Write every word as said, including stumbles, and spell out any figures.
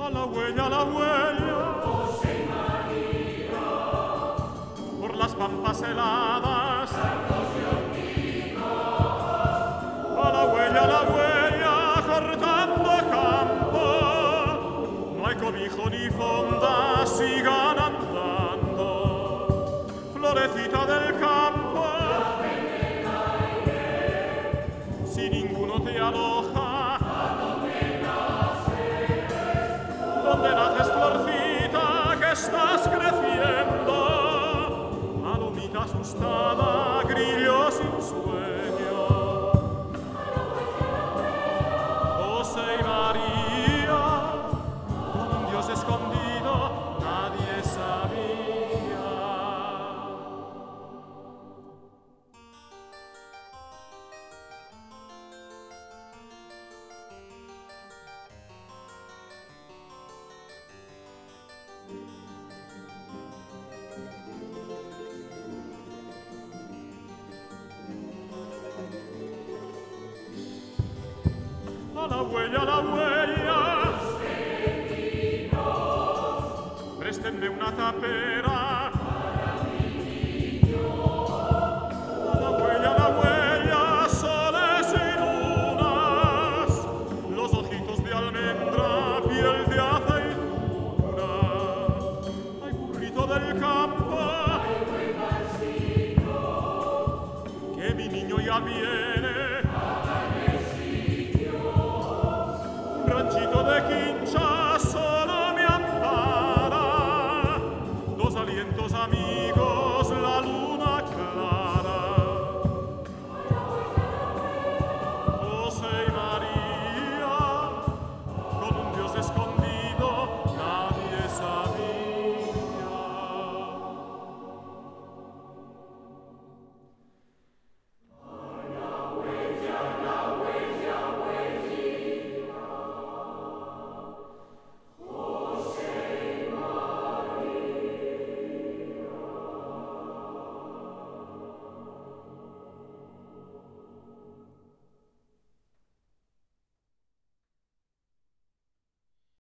A la huella, a la huella, José y María, por las pampas heladas, Carlos y Olvido. A la huella, a la huella, cortando campo, no hay cobijo ni fonda, sigan andando. Florecita del campo, si ninguno te aloja, donde naces, florcita, que estás creciendo, palomita asustada, grillo sin sueño. José y María, con un Dios escondido, nadie sabía. A la huella, a la huella, préstenme una tapera.